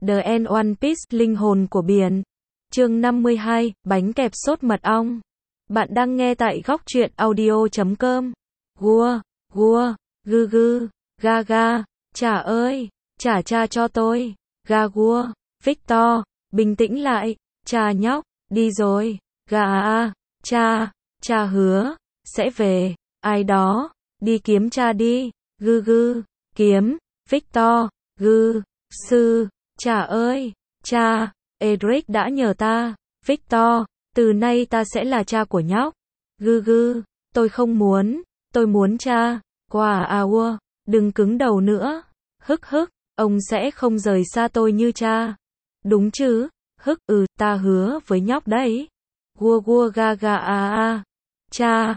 The End One Piece, linh hồn của biển. Chương 52, bánh kẹp sốt mật ong. Bạn đang nghe tại góc truyện audio.com. Gua, gua, gư gư, ga ga, trả ơi, trả cha cho tôi. Ga gua, Victor, bình tĩnh lại, cha nhóc, đi rồi. Ga à, cha hứa, sẽ về, ai đó, đi kiếm cha đi. Gư gư, kiếm, Victor, gư, sư, cha ơi, cha, Eric đã nhờ ta, Victor, từ nay ta sẽ là cha của nhóc. Gư gư, tôi không muốn, tôi muốn cha. Quả à, đừng cứng đầu nữa. Hức hức, ông sẽ không rời xa tôi như cha. Đúng chứ? Hức, ta hứa với nhóc đấy. Gua gua ga ga cha,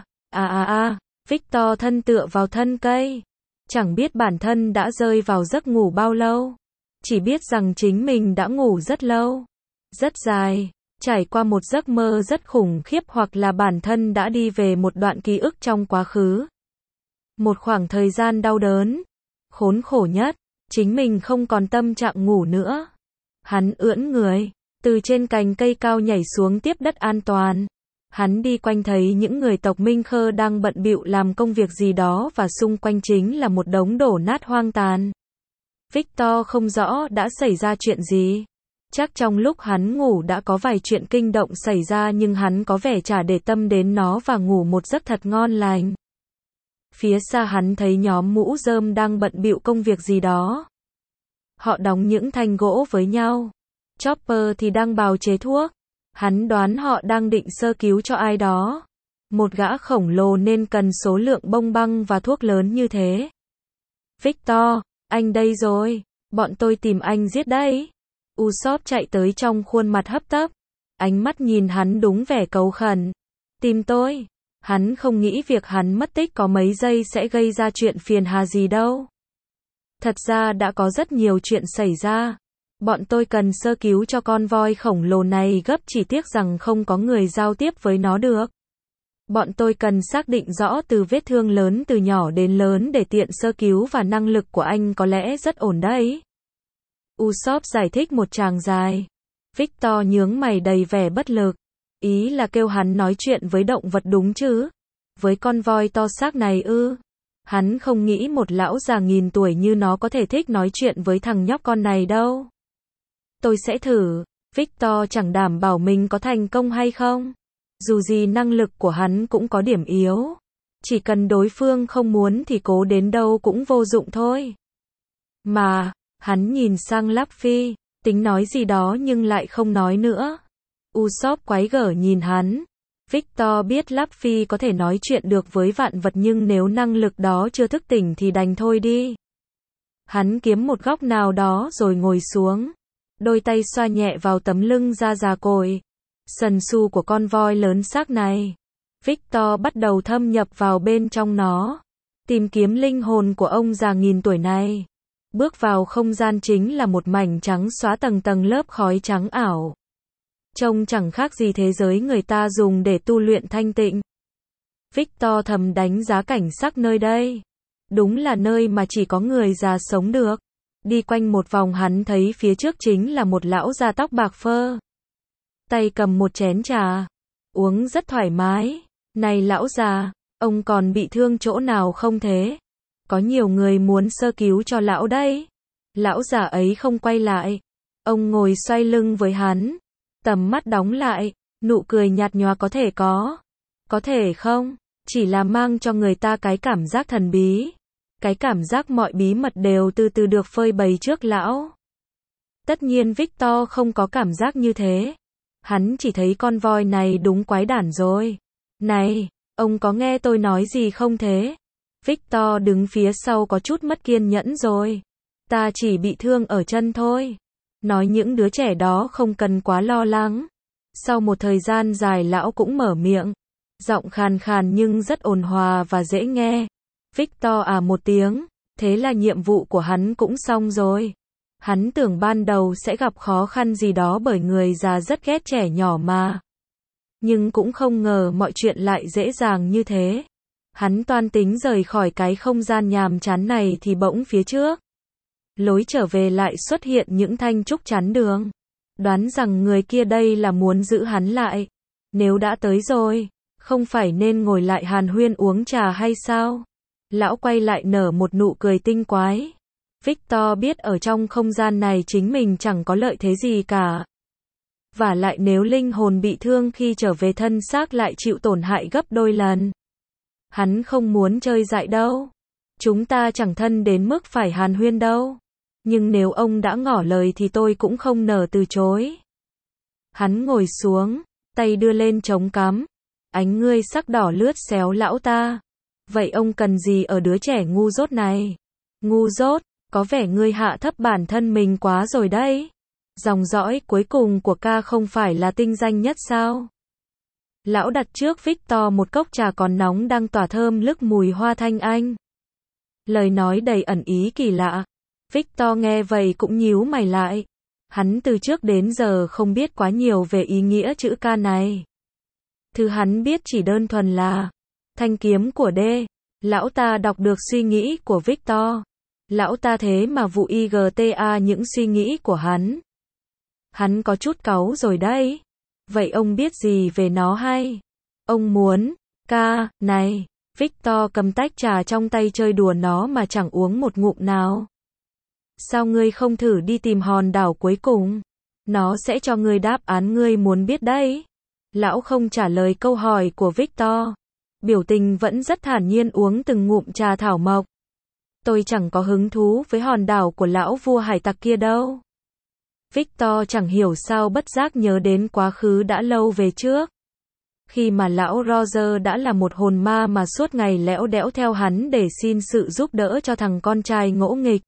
Victor thân tựa vào thân cây. Chẳng biết bản thân đã rơi vào giấc ngủ bao lâu. Chỉ biết rằng chính mình đã ngủ rất lâu, rất dài, trải qua một giấc mơ rất khủng khiếp hoặc là bản thân đã đi về một đoạn ký ức trong quá khứ. Một khoảng thời gian đau đớn, khốn khổ nhất, chính mình không còn tâm trạng ngủ nữa. Hắn ưỡn người, từ trên cành cây cao nhảy xuống tiếp đất an toàn. Hắn đi quanh thấy những người tộc Minh Khơ đang bận bịu làm công việc gì đó và xung quanh chính là một đống đổ nát hoang tàn. Victor không rõ đã xảy ra chuyện gì. Chắc trong lúc hắn ngủ đã có vài chuyện kinh động xảy ra nhưng hắn có vẻ chả để tâm đến nó và ngủ một giấc thật ngon lành. Phía xa hắn thấy nhóm mũ rơm đang bận bịu công việc gì đó. Họ đóng những thanh gỗ với nhau. Chopper thì đang bào chế thuốc. Hắn đoán họ đang định sơ cứu cho ai đó. Một gã khổng lồ nên cần số lượng bông băng và thuốc lớn như thế. Victor, anh đây rồi, bọn tôi tìm anh giết đấy. Usopp chạy tới trong khuôn mặt hấp tấp. Ánh mắt nhìn hắn đúng vẻ cầu khẩn. Tìm tôi. Hắn không nghĩ việc hắn mất tích có mấy giây sẽ gây ra chuyện phiền hà gì đâu. Thật ra đã có rất nhiều chuyện xảy ra. Bọn tôi cần sơ cứu cho con voi khổng lồ này gấp, chỉ tiếc rằng không có người giao tiếp với nó được. Bọn tôi cần xác định rõ từ vết thương lớn từ nhỏ đến lớn để tiện sơ cứu và năng lực của anh có lẽ rất ổn đấy. Usopp giải thích một tràng dài. Victor nhướng mày đầy vẻ bất lực. Ý là kêu hắn nói chuyện với động vật đúng chứ? Với con voi to xác này ư? Hắn không nghĩ một lão già nghìn tuổi như nó có thể thích nói chuyện với thằng nhóc con này đâu. Tôi sẽ thử. Victor chẳng đảm bảo mình có thành công hay không. Dù gì năng lực của hắn cũng có điểm yếu. Chỉ cần đối phương không muốn thì cố đến đâu cũng vô dụng thôi. Mà, hắn nhìn sang Luffy, tính nói gì đó nhưng lại không nói nữa. Usopp quái gở nhìn hắn. Victor biết Luffy có thể nói chuyện được với vạn vật nhưng nếu năng lực đó chưa thức tỉnh thì đành thôi đi. Hắn kiếm một góc nào đó rồi ngồi xuống. Đôi tay xoa nhẹ vào tấm lưng da già cồi sần sù của con voi lớn xác này. Victor bắt đầu thâm nhập vào bên trong nó, tìm kiếm linh hồn của ông già nghìn tuổi này. Bước vào không gian chính là một mảnh trắng xóa, tầng tầng lớp khói trắng ảo. Trông chẳng khác gì thế giới người ta dùng để tu luyện thanh tịnh. Victor thầm đánh giá cảnh sắc nơi đây. Đúng là nơi mà chỉ có người già sống được. Đi quanh một vòng hắn thấy phía trước chính là một lão già tóc bạc phơ. Tay cầm một chén trà. Uống rất thoải mái. Này lão già, ông còn bị thương chỗ nào không thế? Có nhiều người muốn sơ cứu cho lão đấy. Lão già ấy không quay lại. Ông ngồi xoay lưng với hắn. Tầm mắt đóng lại. Nụ cười nhạt nhòa có thể có. Có thể không. Chỉ là mang cho người ta cái cảm giác thần bí. Cái cảm giác mọi bí mật đều từ từ được phơi bày trước lão. Tất nhiên Victor không có cảm giác như thế. Hắn chỉ thấy con voi này đúng quái đản rồi. Này, ông có nghe tôi nói gì không thế? Victor đứng phía sau có chút mất kiên nhẫn rồi. Ta chỉ bị thương ở chân thôi. Nói những đứa trẻ đó không cần quá lo lắng. Sau một thời gian dài lão cũng mở miệng. Giọng khàn khàn nhưng rất ôn hòa và dễ nghe. Victor một tiếng, thế là nhiệm vụ của hắn cũng xong rồi. Hắn tưởng ban đầu sẽ gặp khó khăn gì đó bởi người già rất ghét trẻ nhỏ mà. Nhưng cũng không ngờ mọi chuyện lại dễ dàng như thế. Hắn toan tính rời khỏi cái không gian nhàm chán này thì bỗng phía trước. lối trở về lại xuất hiện những thanh trúc chắn đường. Đoán rằng người kia đây là muốn giữ hắn lại. Nếu đã tới rồi, không phải nên ngồi lại hàn huyên uống trà hay sao? Lão quay lại nở một nụ cười tinh quái. Victor biết ở trong không gian này chính mình chẳng có lợi thế gì cả. Vả lại nếu linh hồn bị thương khi trở về thân xác lại chịu tổn hại gấp đôi lần. Hắn không muốn chơi dại đâu. Chúng ta chẳng thân đến mức phải hàn huyên đâu. Nhưng nếu ông đã ngỏ lời thì tôi cũng không nỡ từ chối. Hắn ngồi xuống, tay đưa lên chống cắm. Ánh ngươi sắc đỏ lướt xéo lão ta. Vậy ông cần gì ở đứa trẻ ngu dốt này? Ngu dốt, có vẻ ngươi hạ thấp bản thân mình quá rồi đấy. Dòng dõi cuối cùng của ca không phải là tinh danh nhất sao? Lão đặt trước Victor một cốc trà còn nóng đang tỏa thơm lức mùi hoa thanh anh. Lời nói đầy ẩn ý kỳ lạ. Victor nghe vậy cũng nhíu mày lại. Hắn từ trước đến giờ không biết quá nhiều về ý nghĩa chữ ca này. Thứ hắn biết chỉ đơn thuần là thanh kiếm của D. Lão ta đọc được suy nghĩ của Victor. Lão ta thế mà vụ IGTA những suy nghĩ của hắn. Hắn có chút cáu rồi đấy. Vậy ông biết gì về nó hay? Ông muốn, ca, này. Victor cầm tách trà trong tay chơi đùa nó mà chẳng uống một ngụm nào. Sao ngươi không thử đi tìm hòn đảo cuối cùng? Nó sẽ cho ngươi đáp án ngươi muốn biết đấy. Lão không trả lời câu hỏi của Victor. Biểu tình vẫn rất thản nhiên uống từng ngụm trà thảo mộc. Tôi chẳng có hứng thú với hòn đảo của lão vua hải tặc kia đâu. Victor chẳng hiểu sao bất giác nhớ đến quá khứ đã lâu về trước. Khi mà lão Roger đã là một hồn ma mà suốt ngày lẽo đẽo theo hắn để xin sự giúp đỡ cho thằng con trai ngỗ nghịch.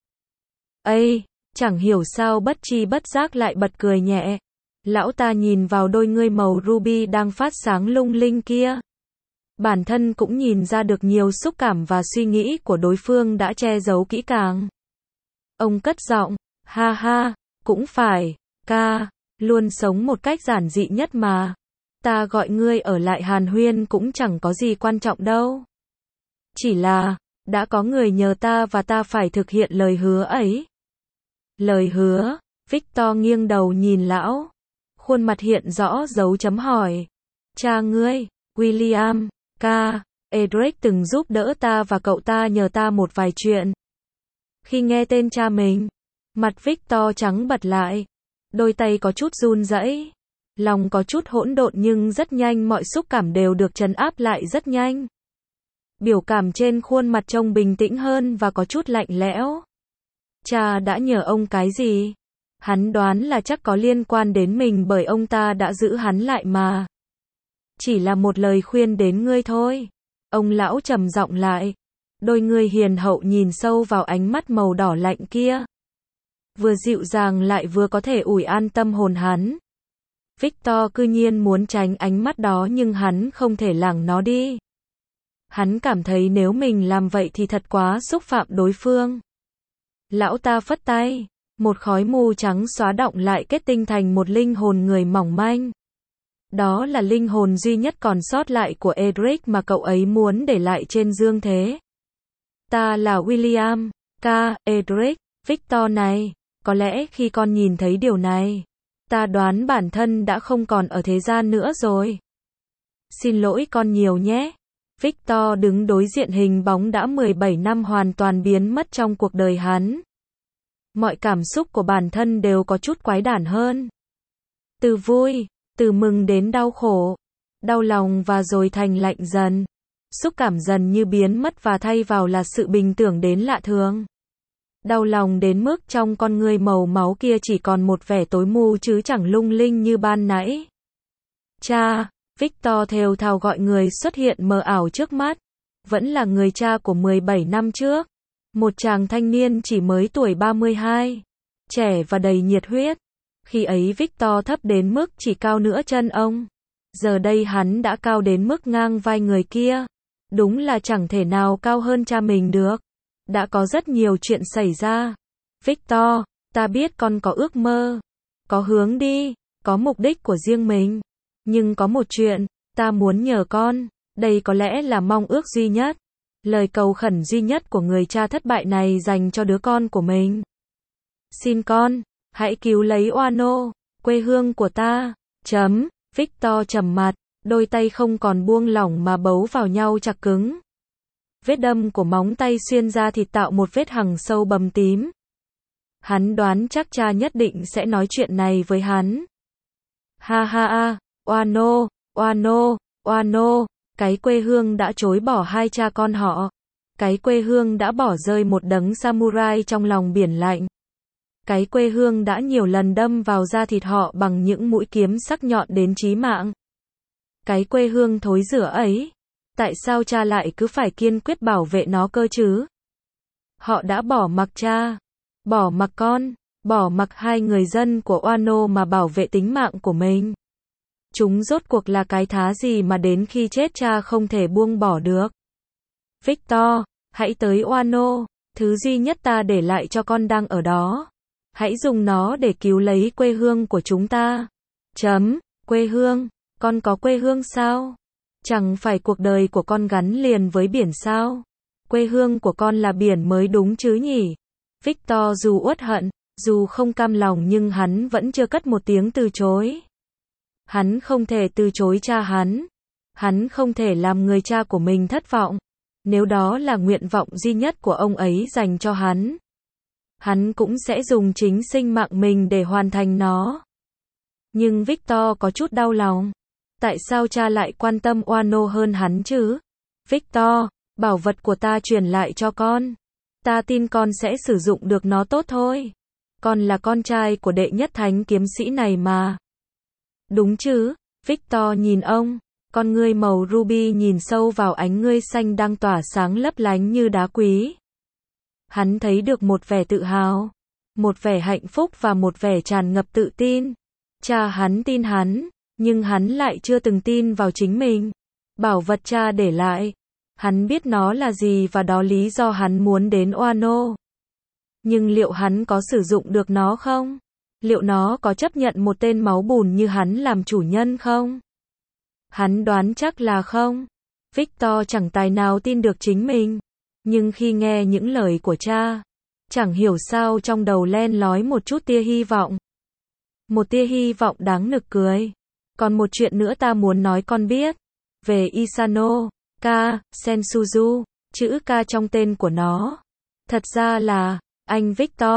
Ây, chẳng hiểu sao bất tri bất giác lại bật cười nhẹ. Lão ta nhìn vào đôi ngươi màu ruby đang phát sáng lung linh kia. Bản thân cũng nhìn ra được nhiều xúc cảm và suy nghĩ của đối phương đã che giấu kỹ càng. Ông cất giọng, ha ha, cũng phải, ca, luôn sống một cách giản dị nhất mà. Ta gọi ngươi ở lại hàn huyên cũng chẳng có gì quan trọng đâu. Chỉ là, đã có người nhờ ta và ta phải thực hiện lời hứa ấy. Lời hứa, Victor nghiêng đầu nhìn lão. Khuôn mặt hiện rõ dấu chấm hỏi. Cha ngươi, William, ca, Edric từng giúp đỡ ta và cậu ta nhờ ta một vài chuyện. Khi nghe tên cha mình, mặt Victor trắng bật lại. Đôi tay có chút run rẩy. Lòng có chút hỗn độn nhưng rất nhanh mọi xúc cảm đều được trấn áp lại rất nhanh. Biểu cảm trên khuôn mặt trông bình tĩnh hơn và có chút lạnh lẽo. Cha đã nhờ ông cái gì? Hắn đoán là chắc có liên quan đến mình bởi ông ta đã giữ hắn lại mà. Chỉ là một lời khuyên đến ngươi thôi. Ông lão trầm giọng lại. Đôi ngươi hiền hậu nhìn sâu vào ánh mắt màu đỏ lạnh kia. Vừa dịu dàng lại vừa có thể ủi an tâm hồn hắn. Victor cư nhiên muốn tránh ánh mắt đó nhưng hắn không thể lảng nó đi. Hắn cảm thấy nếu mình làm vậy thì thật quá xúc phạm đối phương. Lão ta phất tay, một khói mù trắng xóa đọng lại kết tinh thành một linh hồn người mỏng manh. Đó là linh hồn duy nhất còn sót lại của Edric mà cậu ấy muốn để lại trên dương thế. Ta là William, ca, Edric, Victor này, có lẽ khi con nhìn thấy điều này, ta đoán bản thân đã không còn ở thế gian nữa rồi. Xin lỗi con nhiều nhé. Victor đứng đối diện hình bóng đã 17 năm hoàn toàn biến mất trong cuộc đời hắn. Mọi cảm xúc của bản thân đều có chút quái đản hơn. Từ vui, từ mừng đến đau khổ, đau lòng và rồi thành lạnh dần. Xúc cảm dần như biến mất và thay vào là sự bình tưởng đến lạ thường. Đau lòng đến mức trong con ngươi màu máu kia chỉ còn một vẻ tối mù chứ chẳng lung linh như ban nãy. Cha, Victor thều thào gọi người xuất hiện mờ ảo trước mắt. Vẫn là người cha của 17 năm trước. Một chàng thanh niên chỉ mới tuổi 32. Trẻ và đầy nhiệt huyết. Khi ấy Victor thấp đến mức chỉ cao nửa chân ông. Giờ đây hắn đã cao đến mức ngang vai người kia. Đúng là chẳng thể nào cao hơn cha mình được. Đã có rất nhiều chuyện xảy ra. Victor, ta biết con có ước mơ, có hướng đi, có mục đích của riêng mình. Nhưng có một chuyện, ta muốn nhờ con, đây có lẽ là mong ước duy nhất. Lời cầu khẩn duy nhất của người cha thất bại này dành cho đứa con của mình. Xin con, hãy cứu lấy Wano, quê hương của ta. Victor trầm mặt, đôi tay không còn buông lỏng mà bấu vào nhau chặt cứng. Vết đâm của móng tay xuyên ra thịt tạo một vết hằn sâu bầm tím. Hắn đoán chắc cha nhất định sẽ nói chuyện này với hắn. Ha ha ha, Wano, cái quê hương đã chối bỏ hai cha con họ. Cái quê hương đã bỏ rơi một đấng samurai trong lòng biển lạnh. Cái quê hương đã nhiều lần đâm vào da thịt họ bằng những mũi kiếm sắc nhọn đến chí mạng. Cái quê hương thối rữa ấy, tại sao cha lại cứ phải kiên quyết bảo vệ nó cơ chứ? Họ đã bỏ mặc cha, bỏ mặc con, bỏ mặc hai người dân của Wano mà bảo vệ tính mạng của mình. Chúng rốt cuộc là cái thá gì mà đến khi chết cha không thể buông bỏ được? Victor, hãy tới Wano, thứ duy nhất ta để lại cho con đang ở đó. Hãy dùng nó để cứu lấy quê hương của chúng ta. Quê hương, con có quê hương sao? Chẳng phải cuộc đời của con gắn liền với biển sao? Quê hương của con là biển mới đúng chứ nhỉ? Victor dù uất hận, dù không cam lòng nhưng hắn vẫn chưa cất một tiếng từ chối. Hắn không thể từ chối cha hắn. Hắn không thể làm người cha của mình thất vọng. Nếu đó là nguyện vọng duy nhất của ông ấy dành cho hắn, hắn cũng sẽ dùng chính sinh mạng mình để hoàn thành nó. Nhưng Victor có chút đau lòng. Tại sao cha lại quan tâm Wano hơn hắn chứ? Victor, bảo vật của ta truyền lại cho con. Ta tin con sẽ sử dụng được nó tốt thôi. Con là con trai của đệ nhất thánh kiếm sĩ này mà. Đúng chứ? Victor nhìn ông. Con ngươi màu ruby nhìn sâu vào ánh ngươi xanh đang tỏa sáng lấp lánh như đá quý. Hắn thấy được một vẻ tự hào, một vẻ hạnh phúc và một vẻ tràn ngập tự tin. Cha hắn tin hắn, nhưng hắn lại chưa từng tin vào chính mình. Bảo vật cha để lại, hắn biết nó là gì và đó lý do hắn muốn đến Wano. Nhưng liệu hắn có sử dụng được nó không? Liệu nó có chấp nhận một tên máu bùn như hắn làm chủ nhân không? Hắn đoán chắc là không. Victor chẳng tài nào tin được chính mình. Nhưng khi nghe những lời của cha, chẳng hiểu sao trong đầu len lói một chút tia hy vọng. Một tia hy vọng đáng nực cười. Còn một chuyện nữa ta muốn nói con biết. Về Isano, Sensuzu, chữ K trong tên của nó. Thật ra là, anh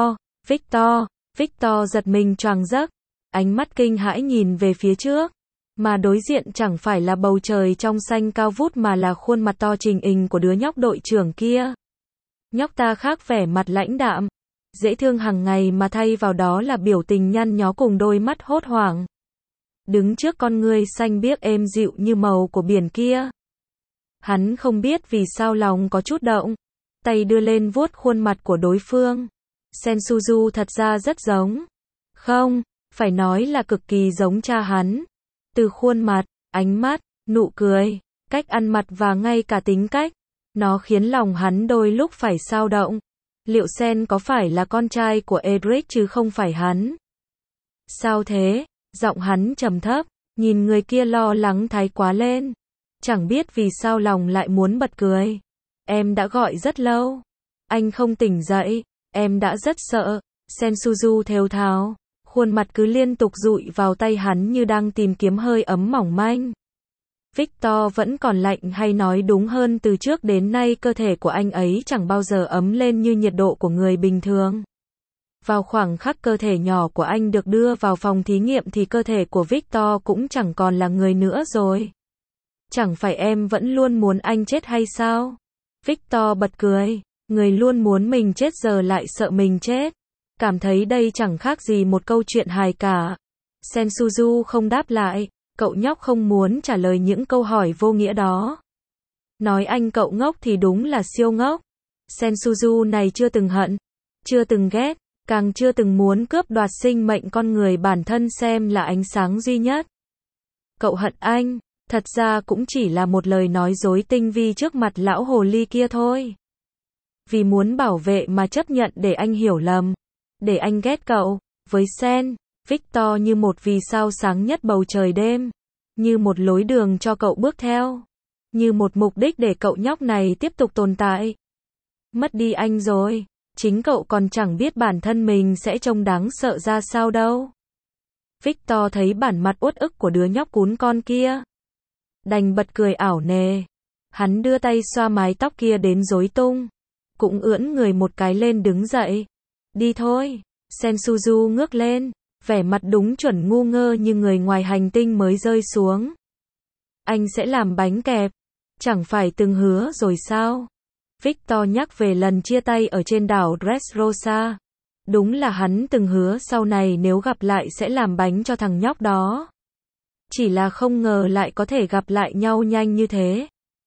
Victor giật mình choàng giấc. Ánh mắt kinh hãi nhìn về phía trước. Mà đối diện chẳng phải là bầu trời trong xanh cao vút mà là khuôn mặt to trình hình của đứa nhóc đội trưởng kia. Nhóc ta khác vẻ mặt lãnh đạm, dễ thương hàng ngày mà thay vào đó là biểu tình nhăn nhó cùng đôi mắt hốt hoảng. Đứng trước con ngươi xanh biếc êm dịu như màu của biển kia. Hắn không biết vì sao lòng có chút động. Tay đưa lên vuốt khuôn mặt của đối phương. Sensuzu thật ra rất giống. Không, phải nói là cực kỳ giống cha hắn. Từ khuôn mặt, ánh mắt, nụ cười, cách ăn mặc và ngay cả tính cách. Nó khiến lòng hắn đôi lúc phải xao động. Liệu Sen có phải là con trai của Edric chứ không phải hắn? Sao thế? Giọng hắn trầm thấp, nhìn người kia lo lắng thái quá lên. Chẳng biết vì sao lòng lại muốn bật cười. Em đã gọi rất lâu. Anh không tỉnh dậy. Em đã rất sợ. Sensuzu thều thào. Khuôn mặt cứ liên tục dụi vào tay hắn như đang tìm kiếm hơi ấm mỏng manh. Victor vẫn còn lạnh hay nói đúng hơn từ trước đến nay cơ thể của anh ấy chẳng bao giờ ấm lên như nhiệt độ của người bình thường. Vào khoảng khắc cơ thể nhỏ của anh được đưa vào phòng thí nghiệm thì cơ thể của Victor cũng chẳng còn là người nữa rồi. Chẳng phải em vẫn luôn muốn anh chết hay sao? Victor bật cười. Người luôn muốn mình chết giờ lại sợ mình chết. Cảm thấy đây chẳng khác gì một câu chuyện hài cả. Sensuzu không đáp lại. Cậu nhóc không muốn trả lời những câu hỏi vô nghĩa đó. Nói anh cậu ngốc thì đúng là siêu ngốc. Sensuzu này chưa từng hận, chưa từng ghét, càng chưa từng muốn cướp đoạt sinh mệnh con người bản thân xem là ánh sáng duy nhất. Cậu hận anh, thật ra cũng chỉ là một lời nói dối tinh vi trước mặt lão hồ ly kia thôi. Vì muốn bảo vệ mà chấp nhận để anh hiểu lầm, để anh ghét cậu. Với Sen, Victor như một vì sao sáng nhất bầu trời đêm, như một lối đường cho cậu bước theo, như một mục đích để cậu nhóc này tiếp tục tồn tại. Mất đi anh rồi, Chính cậu còn chẳng biết bản thân mình sẽ trông đáng sợ ra sao đâu. Victor thấy bản mặt uất ức của đứa nhóc cún con kia, đành bật cười ảo nề. Hắn đưa tay xoa mái tóc kia đến rối tung, cũng ưỡn người một cái lên đứng dậy. Đi thôi. Sensuju ngước lên, vẻ mặt đúng chuẩn ngu ngơ như người ngoài hành tinh mới rơi xuống. Anh sẽ làm bánh kẹp, chẳng phải từng hứa rồi sao? Victor nhắc về lần chia tay ở trên đảo Dressrosa. Đúng là hắn từng hứa sau này nếu gặp lại sẽ làm bánh cho thằng nhóc đó. Chỉ là không ngờ lại có thể gặp lại nhau nhanh như thế.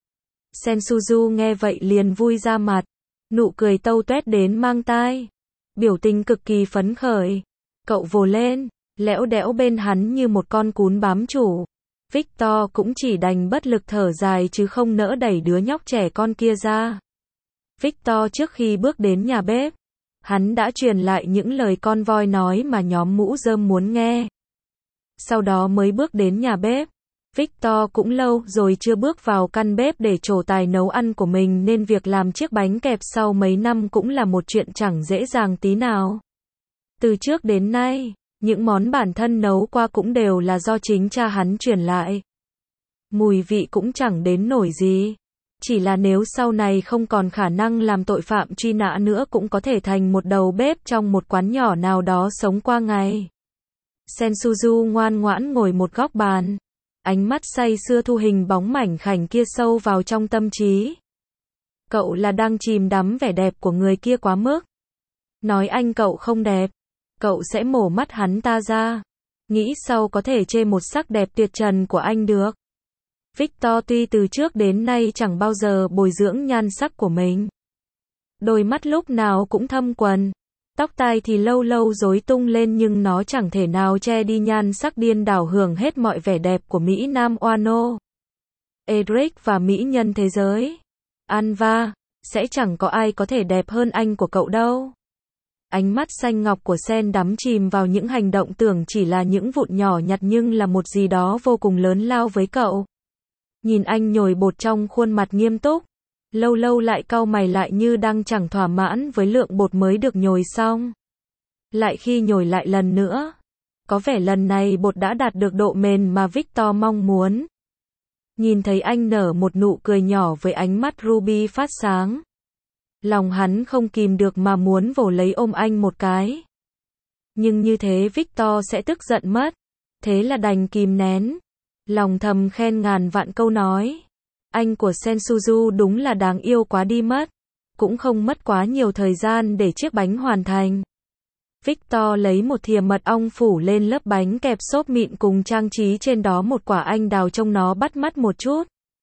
Sensuju nghe vậy liền vui ra mặt, nụ cười tâu tuét đến mang tai, biểu tình cực kỳ phấn khởi. Cậu vồ lên, lẽo đẽo bên hắn như một con cún bám chủ. Victor cũng chỉ đành bất lực thở dài chứ không nỡ đẩy đứa nhóc trẻ con kia ra. Victor trước khi bước đến nhà bếp, hắn đã truyền lại những lời con voi nói mà nhóm mũ rơm muốn nghe. Sau đó mới bước đến nhà bếp. Victor cũng lâu rồi chưa bước vào căn bếp để trổ tài nấu ăn của mình nên việc làm chiếc bánh kẹp sau mấy năm cũng là một chuyện chẳng dễ dàng tí nào. Từ trước đến nay, những món bản thân nấu qua cũng đều là do chính cha hắn truyền lại. Mùi vị cũng chẳng đến nổi gì. Chỉ là nếu sau này không còn khả năng làm tội phạm truy nã nữa cũng có thể thành một đầu bếp trong một quán nhỏ nào đó sống qua ngày. Sensuju ngoan ngoãn ngồi một góc bàn, ánh mắt say sưa thu hình bóng mảnh khảnh kia sâu vào trong tâm trí. Cậu là đang chìm đắm vẻ đẹp của người kia quá mức. Nói anh cậu không đẹp, cậu sẽ mổ mắt hắn ta ra. Nghĩ sau có thể chê một sắc đẹp tuyệt trần của anh được. Victor tuy từ trước đến nay chẳng bao giờ bồi dưỡng nhan sắc của mình. Đôi mắt lúc nào cũng thâm quầng, tóc tai thì lâu lâu rối tung lên nhưng nó chẳng thể nào che đi nhan sắc điên đảo hưởng hết mọi vẻ đẹp của Mỹ Nam Oano. Eric và mỹ nhân thế giới. Anva, sẽ chẳng có ai có thể đẹp hơn anh của cậu đâu. Ánh mắt xanh ngọc của Sen đắm chìm vào những hành động tưởng chỉ là những vụn nhỏ nhặt nhưng là một gì đó vô cùng lớn lao với cậu. Nhìn anh nhồi bột trong khuôn mặt nghiêm túc, lâu lâu lại cau mày lại như đang chẳng thỏa mãn với lượng bột mới được nhồi xong. Lại khi nhồi lại lần nữa, có vẻ lần này bột đã đạt được độ mềm mà Victor mong muốn. Nhìn thấy anh nở một nụ cười nhỏ với ánh mắt ruby phát sáng, lòng hắn không kìm được mà muốn vồ lấy ôm anh một cái. Nhưng như thế Victor sẽ tức giận mất, thế là đành kìm nén. Lòng thầm khen ngàn vạn câu nói. Anh của Sensuju đúng là đáng yêu quá đi mất. Cũng không mất quá nhiều thời gian để chiếc bánh hoàn thành. Victor lấy một thìa mật ong phủ lên lớp bánh kẹp xốp mịn cùng trang trí trên đó một quả anh đào trông nó bắt mắt một chút.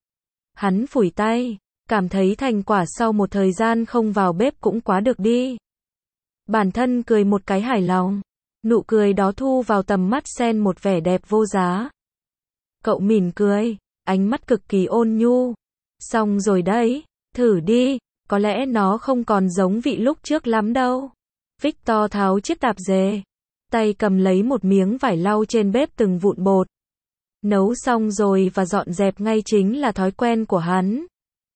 Hắn phủi tay, cảm thấy thành quả sau một thời gian không vào bếp cũng quá được đi. Bản thân cười một cái hài lòng. Nụ cười đó thu vào tầm mắt Sen một vẻ đẹp vô giá. Cậu mỉm cười, ánh mắt cực kỳ ôn nhu. Xong rồi đấy, thử đi, có lẽ nó không còn giống vị lúc trước lắm đâu. Victor tháo chiếc tạp dề, tay cầm lấy một miếng vải lau trên bếp từng vụn bột. Nấu xong rồi và dọn dẹp ngay chính là thói quen của hắn.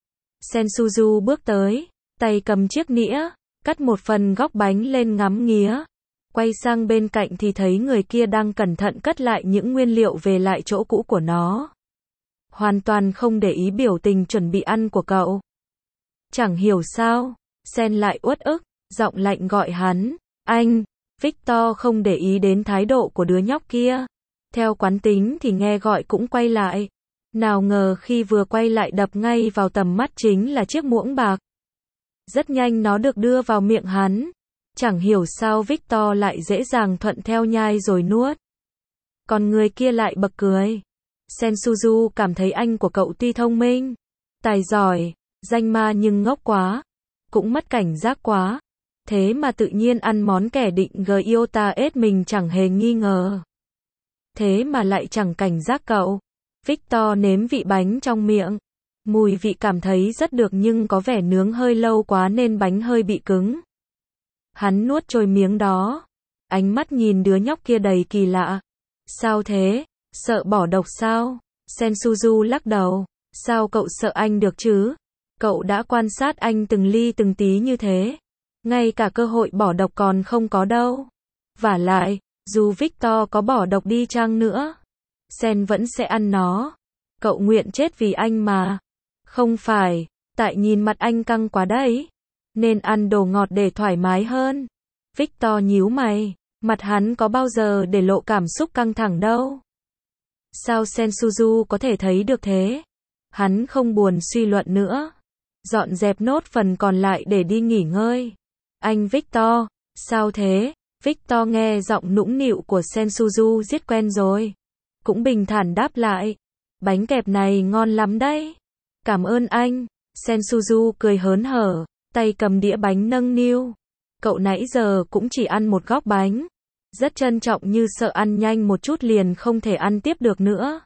Sensuju bước tới, tay cầm chiếc nĩa, cắt một phần góc bánh lên ngắm nghía. Quay sang bên cạnh thì thấy người kia đang cẩn thận cất lại những nguyên liệu về lại chỗ cũ của nó. Hoàn toàn không để ý biểu tình chuẩn bị ăn của cậu. Chẳng hiểu sao, Sen lại uất ức, giọng lạnh gọi hắn, anh. Victor không để ý đến thái độ của đứa nhóc kia. Theo quán tính thì nghe gọi cũng quay lại. Nào ngờ khi vừa quay lại đập ngay vào tầm mắt chính là chiếc muỗng bạc. Rất nhanh nó được đưa vào miệng hắn. Chẳng hiểu sao Victor lại dễ dàng thuận theo nhai rồi nuốt. Còn người kia lại bật cười. Sensuju cảm thấy anh của cậu tuy thông minh, tài giỏi, danh ma nhưng ngốc quá. Cũng mất cảnh giác quá. Thế mà tự nhiên ăn món kẻ định Giota ết mình chẳng hề nghi ngờ. Thế mà lại chẳng cảnh giác cậu. Victor nếm vị bánh trong miệng. Mùi vị cảm thấy rất được nhưng có vẻ nướng hơi lâu quá nên bánh hơi bị cứng. Hắn nuốt trôi miếng đó. Ánh mắt nhìn đứa nhóc kia đầy kỳ lạ. Sao thế? Sợ bỏ độc sao? Sensuju lắc đầu. Sao cậu sợ anh được chứ? Cậu đã quan sát anh từng ly từng tí như thế. ngay cả cơ hội bỏ độc còn không có đâu. Vả lại, dù Victor có bỏ độc đi chăng nữa, Sen vẫn sẽ ăn nó. Cậu nguyện chết vì anh mà. Không phải, tại nhìn mặt anh căng quá đấy, nên ăn đồ ngọt để thoải mái hơn. Victor nhíu mày, mặt hắn có bao giờ để lộ cảm xúc căng thẳng đâu. Sao Sensuju có thể thấy được thế? Hắn không buồn suy luận nữa, dọn dẹp nốt phần còn lại để đi nghỉ ngơi. Anh Victor, sao thế? Victor nghe giọng nũng nịu của Sensuju giết quen rồi, cũng bình thản đáp lại. Bánh kẹp này ngon lắm đấy. Cảm ơn anh. Sensuju cười hớn hở, tay cầm đĩa bánh nâng niu. Cậu nãy giờ cũng chỉ ăn một góc bánh. Rất trân trọng như sợ ăn nhanh một chút liền không thể ăn tiếp được nữa.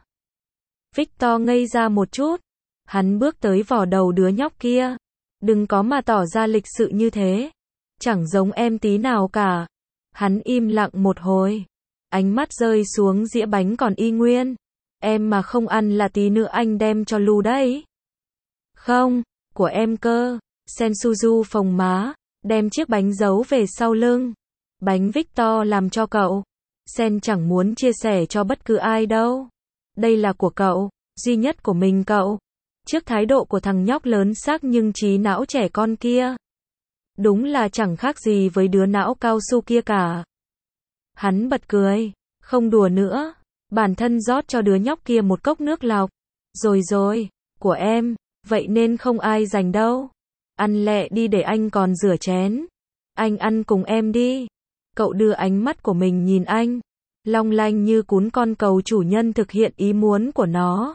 Victor ngây ra một chút. Hắn bước tới vò đầu đứa nhóc kia. Đừng có mà tỏ ra lịch sự như thế. Chẳng giống em tí nào cả. Hắn im lặng một hồi. Ánh mắt rơi xuống dĩa bánh còn y nguyên. Em mà không ăn là tí nữa anh đem cho Lu đấy. Không, của em cơ. Sensuju phồng má, đem chiếc bánh giấu về sau lưng. Bánh Victor làm cho cậu. Sen chẳng muốn chia sẻ cho bất cứ ai đâu. Đây là của cậu, duy nhất của mình cậu. Trước thái độ của thằng nhóc lớn xác nhưng trí não trẻ con kia, đúng là chẳng khác gì với đứa não cao su kia cả. Hắn bật cười, không đùa nữa. Bản thân rót cho đứa nhóc kia một cốc nước lọc. Rồi, của em, vậy nên không ai giành đâu. Ăn lẹ đi để anh còn rửa chén. Anh ăn cùng em đi. Cậu đưa ánh mắt của mình nhìn anh, long lanh như cún con cầu chủ nhân thực hiện ý muốn của nó.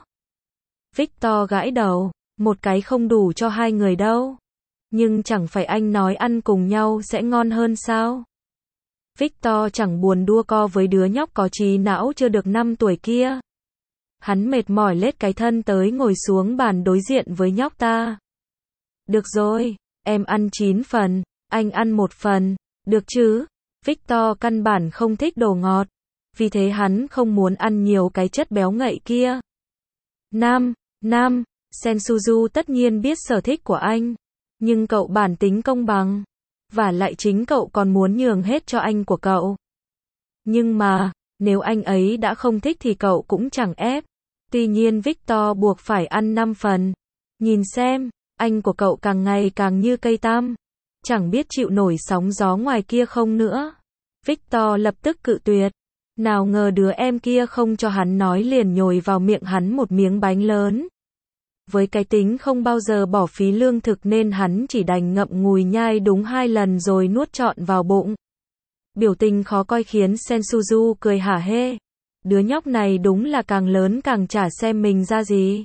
Victor gãi đầu, một cái không đủ cho hai người đâu. Nhưng chẳng phải anh nói ăn cùng nhau sẽ ngon hơn sao? Victor chẳng buồn đua co với đứa nhóc có trí não chưa được 5 tuổi kia. Hắn mệt mỏi lết cái thân tới ngồi xuống bàn đối diện với nhóc ta. Được rồi, em ăn 9 phần, anh ăn 1 phần, được chứ? Victor căn bản không thích đồ ngọt, vì thế hắn không muốn ăn nhiều cái chất béo ngậy kia. Nam, Sensuju tất nhiên biết sở thích của anh, nhưng cậu bản tính công bằng, và lại chính cậu còn muốn nhường hết cho anh của cậu. Nhưng mà, nếu anh ấy đã không thích thì cậu cũng chẳng ép. Tuy nhiên Victor buộc phải ăn 5 phần. Nhìn xem, anh của cậu càng ngày càng như cây tăm, chẳng biết chịu nổi sóng gió ngoài kia không nữa. Victor lập tức cự tuyệt. Nào ngờ đứa em kia không cho hắn nói liền nhồi vào miệng hắn một miếng bánh lớn. Với cái tính không bao giờ bỏ phí lương thực nên hắn chỉ đành ngậm ngùi nhai đúng 2 lần rồi nuốt trọn vào bụng. Biểu tình khó coi khiến Sensuju cười hả hê. Đứa nhóc này đúng là càng lớn càng chả xem mình ra gì.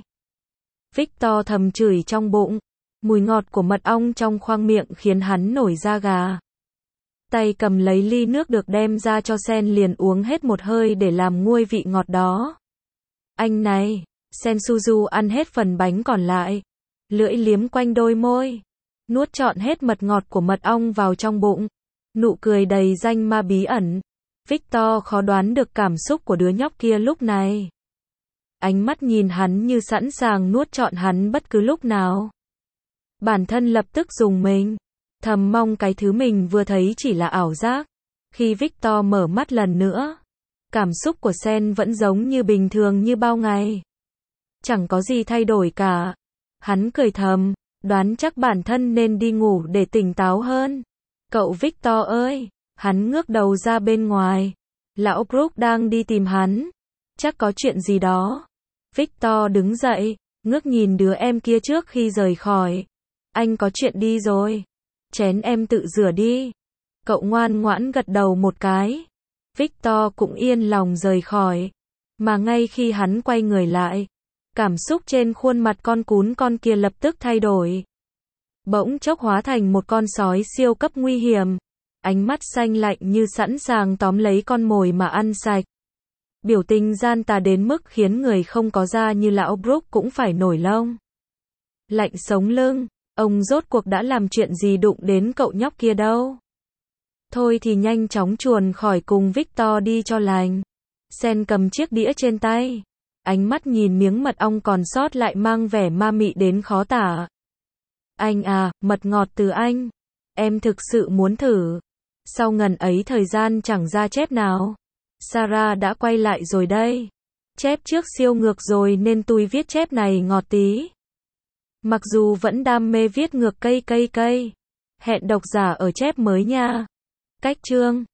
Victor thầm chửi trong bụng. Mùi ngọt của mật ong trong khoang miệng khiến hắn nổi da gà. Tay cầm lấy ly nước được đem ra cho Sen liền uống hết một hơi để làm nguôi vị ngọt đó. Anh này, Sensuju ăn hết phần bánh còn lại, lưỡi liếm quanh đôi môi, nuốt trọn hết mật ngọt của mật ong vào trong bụng. Nụ cười đầy danh ma bí ẩn. Victor khó đoán được cảm xúc của đứa nhóc kia lúc này. Ánh mắt nhìn hắn như sẵn sàng nuốt trọn hắn bất cứ lúc nào. Bản thân lập tức rùng mình, thầm mong cái thứ mình vừa thấy chỉ là ảo giác. Khi Victor mở mắt lần nữa, cảm xúc của Sen vẫn giống như bình thường như bao ngày. Chẳng có gì thay đổi cả. Hắn cười thầm, đoán chắc bản thân nên đi ngủ để tỉnh táo hơn. Cậu Victor ơi, hắn ngước đầu ra bên ngoài. Lão Brook đang đi tìm hắn. Chắc có chuyện gì đó. Victor đứng dậy, ngước nhìn đứa em kia trước khi rời khỏi. Anh có chuyện đi rồi. Chén em tự rửa đi. Cậu ngoan ngoãn gật đầu một cái. Victor cũng yên lòng rời khỏi. Mà ngay khi hắn quay người lại, cảm xúc trên khuôn mặt con cún con kia lập tức thay đổi. Bỗng chốc hóa thành một con sói siêu cấp nguy hiểm. Ánh mắt xanh lạnh như sẵn sàng tóm lấy con mồi mà ăn sạch. Biểu tình gian tà đến mức khiến người không có da như lão Brook cũng phải nổi lông. Lạnh sống lưng, ông rốt cuộc đã làm chuyện gì đụng đến cậu nhóc kia đâu. Thôi thì nhanh chóng chuồn khỏi cùng Victor đi cho lành. Sen cầm chiếc đĩa trên tay. Ánh mắt nhìn miếng mật ong còn sót lại mang vẻ ma mị đến khó tả. Anh à, mật ngọt từ anh. Em thực sự muốn thử. Sau ngần ấy thời gian chẳng ra chép nào. Sarah đã quay lại rồi đây. Chép trước siêu ngược rồi nên tui viết chép này ngọt tí. Mặc dù vẫn đam mê viết ngược cây. Hẹn độc giả ở chép mới nha. Cách chương